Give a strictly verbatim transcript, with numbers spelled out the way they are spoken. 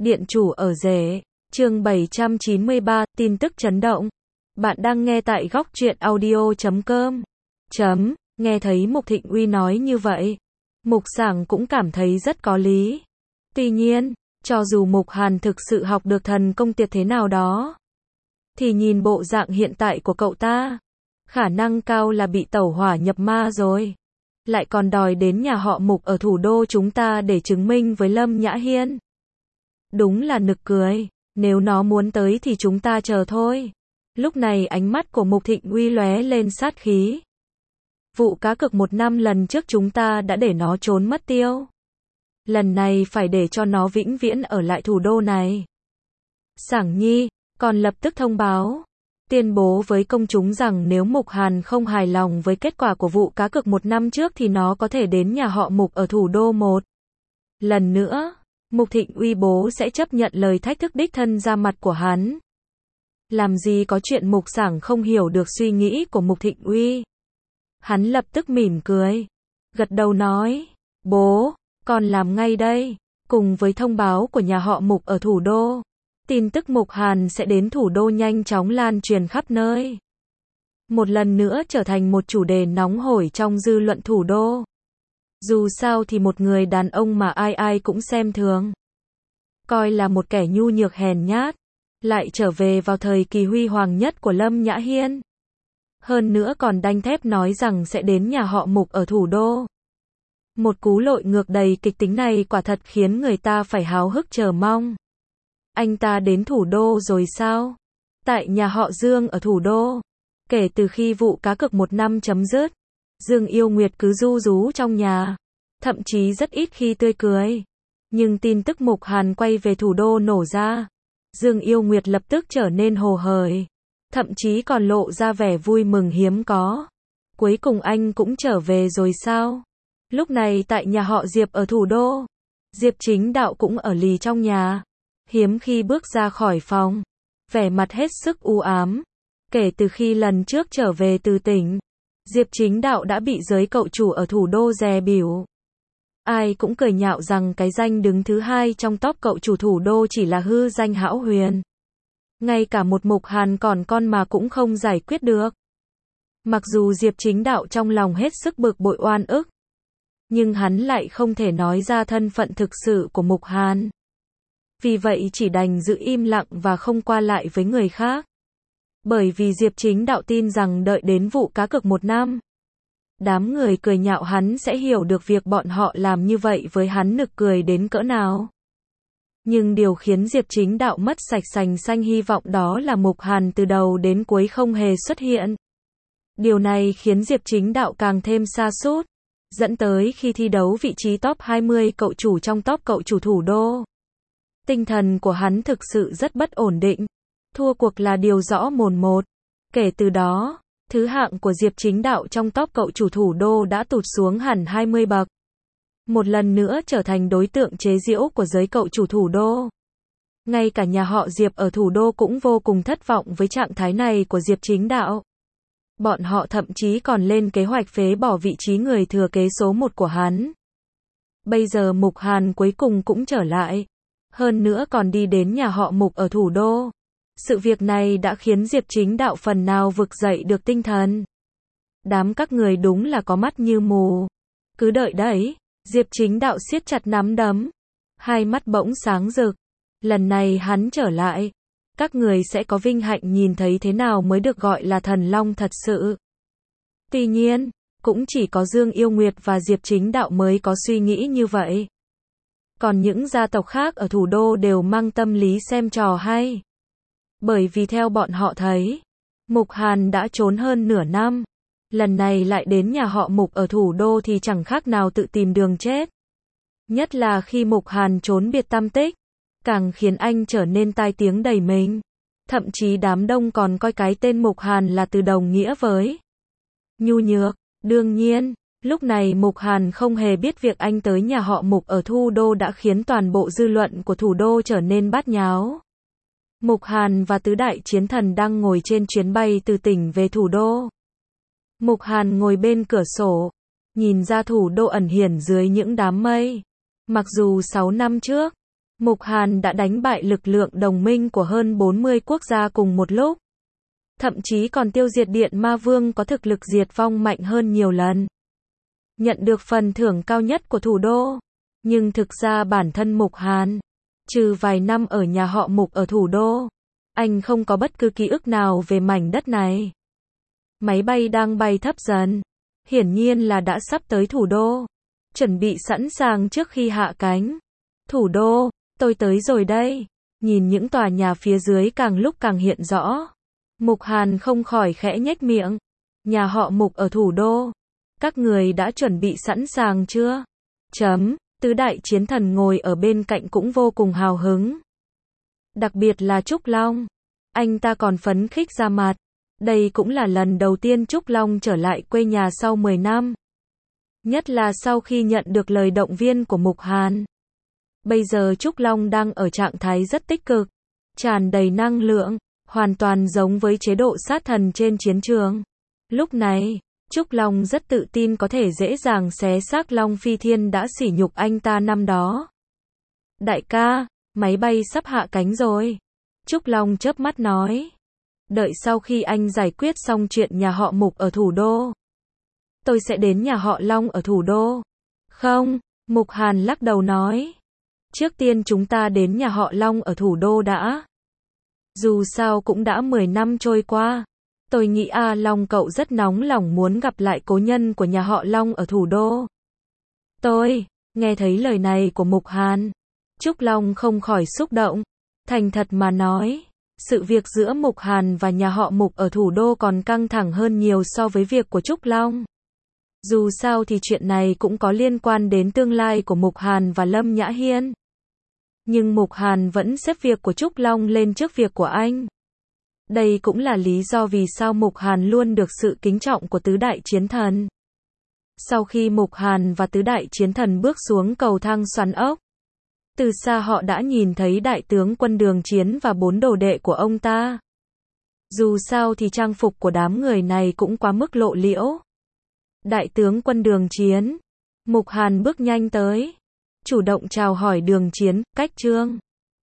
Điện chủ ở rể. Chương bảy trăm chín mươi ba, tin tức chấn động. Bạn đang nghe tại góc truyện audio chấm com. Chấm, nghe thấy Mục Thịnh Uy nói như vậy, Mục Sảng cũng cảm thấy rất có lý. Tuy nhiên, cho dù Mục Hàn thực sự học được thần công tuyệt thế nào đó, thì nhìn bộ dạng hiện tại của cậu ta, khả năng cao là bị tẩu hỏa nhập ma rồi. Lại còn đòi đến nhà họ Mục ở thủ đô chúng ta để chứng minh với Lâm Nhã Hiên. Đúng là nực cười, nếu nó muốn tới thì chúng ta chờ thôi. Lúc này ánh mắt của Mục Thịnh Uy lóe lên sát khí. Vụ cá cược một năm lần trước chúng ta đã để nó trốn mất tiêu. Lần này phải để cho nó vĩnh viễn ở lại thủ đô này. Sảng Nhi còn lập tức thông báo, tuyên bố với công chúng rằng nếu Mục Hàn không hài lòng với kết quả của vụ cá cược một năm trước thì nó có thể đến nhà họ Mục ở thủ đô một lần nữa. Mục Thịnh Uy bố sẽ chấp nhận lời thách thức đích thân ra mặt của hắn. Làm gì có chuyện Mục Sảng không hiểu được suy nghĩ của Mục Thịnh Uy. Hắn lập tức mỉm cười, gật đầu nói, bố, con làm ngay đây. Cùng với thông báo của nhà họ Mục ở thủ đô, tin tức Mục Hàn sẽ đến thủ đô nhanh chóng lan truyền khắp nơi. Một lần nữa trở thành một chủ đề nóng hổi trong dư luận thủ đô. Dù sao thì một người đàn ông mà ai ai cũng xem thường, coi là một kẻ nhu nhược hèn nhát, lại trở về vào thời kỳ huy hoàng nhất của Lâm Nhã Hiên. Hơn nữa còn đanh thép nói rằng sẽ đến nhà họ Mục ở thủ đô. Một cú lội ngược đầy kịch tính này quả thật khiến người ta phải háo hức chờ mong. Anh ta đến thủ đô rồi sao? Tại nhà họ Dương ở thủ đô, kể từ khi vụ cá cược một năm chấm dứt, Dương Yêu Nguyệt cứ ru rú trong nhà, thậm chí rất ít khi tươi cười. Nhưng tin tức Mục Hàn quay về thủ đô nổ ra, Dương Yêu Nguyệt lập tức trở nên hồ hởi, thậm chí còn lộ ra vẻ vui mừng hiếm có. Cuối cùng anh cũng trở về rồi sao? Lúc này tại nhà họ Diệp ở thủ đô, Diệp Chính Đạo cũng ở lì trong nhà, hiếm khi bước ra khỏi phòng, vẻ mặt hết sức u ám. Kể từ khi lần trước trở về từ tỉnh, Diệp Chính Đạo đã bị giới cậu chủ ở thủ đô dè bỉu. Ai cũng cười nhạo rằng cái danh đứng thứ hai trong top cậu chủ thủ đô chỉ là hư danh hão huyền. Ngay cả một Mục Hàn còn con mà cũng không giải quyết được. Mặc dù Diệp Chính Đạo trong lòng hết sức bực bội oan ức, nhưng hắn lại không thể nói ra thân phận thực sự của Mục Hàn. Vì vậy chỉ đành giữ im lặng và không qua lại với người khác. Bởi vì Diệp Chính Đạo tin rằng đợi đến vụ cá cược một năm, đám người cười nhạo hắn sẽ hiểu được việc bọn họ làm như vậy với hắn nực cười đến cỡ nào. Nhưng điều khiến Diệp Chính Đạo mất sạch sành xanh hy vọng đó là Mục Hàn từ đầu đến cuối không hề xuất hiện. Điều này khiến Diệp Chính Đạo càng thêm sa sút, dẫn tới khi thi đấu vị trí top hai mươi cậu chủ trong top cậu chủ thủ đô, tinh thần của hắn thực sự rất bất ổn định. Thua cuộc là điều rõ mồn một. Kể từ đó, thứ hạng của Diệp Chính Đạo trong top cậu chủ thủ đô đã tụt xuống hẳn hai mươi bậc. Một lần nữa trở thành đối tượng chế giễu của giới cậu chủ thủ đô. Ngay cả nhà họ Diệp ở thủ đô cũng vô cùng thất vọng với trạng thái này của Diệp Chính Đạo. Bọn họ thậm chí còn lên kế hoạch phế bỏ vị trí người thừa kế số một của hắn. Bây giờ Mục Hàn cuối cùng cũng trở lại. Hơn nữa còn đi đến nhà họ Mục ở thủ đô. Sự việc này đã khiến Diệp Chính Đạo phần nào vực dậy được tinh thần. Đám các người đúng là có mắt như mù. Cứ đợi đấy. Diệp Chính Đạo siết chặt nắm đấm, hai mắt bỗng sáng rực. Lần này hắn trở lại, các người sẽ có vinh hạnh nhìn thấy thế nào mới được gọi là thần long thật sự. Tuy nhiên, cũng chỉ có Dương Yêu Nguyệt và Diệp Chính Đạo mới có suy nghĩ như vậy. Còn những gia tộc khác ở thủ đô đều mang tâm lý xem trò hay. Bởi vì theo bọn họ thấy, Mục Hàn đã trốn hơn nửa năm. Lần này lại đến nhà họ Mục ở thủ đô thì chẳng khác nào tự tìm đường chết. Nhất là khi Mục Hàn trốn biệt tăm tích, càng khiến anh trở nên tai tiếng đầy mình. Thậm chí đám đông còn coi cái tên Mục Hàn là từ đồng nghĩa với nhu nhược. Đương nhiên, lúc này Mục Hàn không hề biết việc anh tới nhà họ Mục ở thủ đô đã khiến toàn bộ dư luận của thủ đô trở nên bát nháo. Mục Hàn và tứ đại chiến thần đang ngồi trên chuyến bay từ tỉnh về thủ đô. Mục Hàn ngồi bên cửa sổ, nhìn ra thủ đô ẩn hiển dưới những đám mây. Mặc dù sáu năm trước, Mục Hàn đã đánh bại lực lượng đồng minh của hơn bốn mươi quốc gia cùng một lúc. Thậm chí còn tiêu diệt Điện Ma Vương có thực lực diệt vong mạnh hơn nhiều lần. Nhận được phần thưởng cao nhất của thủ đô. Nhưng thực ra bản thân Mục Hàn, trừ vài năm ở nhà họ Mục ở thủ đô, anh không có bất cứ ký ức nào về mảnh đất này. Máy bay đang bay thấp dần. Hiển nhiên là đã sắp tới thủ đô. Chuẩn bị sẵn sàng trước khi hạ cánh. Thủ đô, tôi tới rồi đây. Nhìn những tòa nhà phía dưới càng lúc càng hiện rõ. Mục Hàn không khỏi khẽ nhếch miệng. Nhà họ Mục ở thủ đô. Các người đã chuẩn bị sẵn sàng chưa? Chấm, tứ đại chiến thần ngồi ở bên cạnh cũng vô cùng hào hứng. Đặc biệt là Trúc Long. Anh ta còn phấn khích ra mặt. Đây cũng là lần đầu tiên Trúc Long trở lại quê nhà sau mười năm. Nhất là sau khi nhận được lời động viên của Mục Hàn. Bây giờ Trúc Long đang ở trạng thái rất tích cực, tràn đầy năng lượng, hoàn toàn giống với chế độ sát thần trên chiến trường. Lúc này, Trúc Long rất tự tin có thể dễ dàng xé xác Long Phi Thiên đã sỉ nhục anh ta năm đó. Đại ca, máy bay sắp hạ cánh rồi. Trúc Long chớp mắt nói. Đợi sau khi anh giải quyết xong chuyện nhà họ Mục ở thủ đô, tôi sẽ đến nhà họ Long ở thủ đô. Không, Mục Hàn lắc đầu nói. Trước tiên chúng ta đến nhà họ Long ở thủ đô đã. Dù sao cũng đã mười năm trôi qua. Tôi nghĩ A Long cậu rất nóng lòng muốn gặp lại cố nhân của nhà họ Long ở thủ đô. Tôi, nghe thấy lời này của Mục Hàn, Trúc Long không khỏi xúc động. Thành thật mà nói, sự việc giữa Mục Hàn và nhà họ Mục ở thủ đô còn căng thẳng hơn nhiều so với việc của Trúc Long. Dù sao thì chuyện này cũng có liên quan đến tương lai của Mục Hàn và Lâm Nhã Hiên. Nhưng Mục Hàn vẫn xếp việc của Trúc Long lên trước việc của anh. Đây cũng là lý do vì sao Mục Hàn luôn được sự kính trọng của tứ đại chiến thần. Sau khi Mục Hàn và tứ đại chiến thần bước xuống cầu thang xoắn ốc, từ xa họ đã nhìn thấy đại tướng quân Đường Chiến và bốn đồ đệ của ông ta. Dù sao thì trang phục của đám người này cũng quá mức lộ liễu. Đại tướng quân Đường Chiến. Mục Hàn bước nhanh tới, chủ động chào hỏi Đường Chiến, Cách Trương.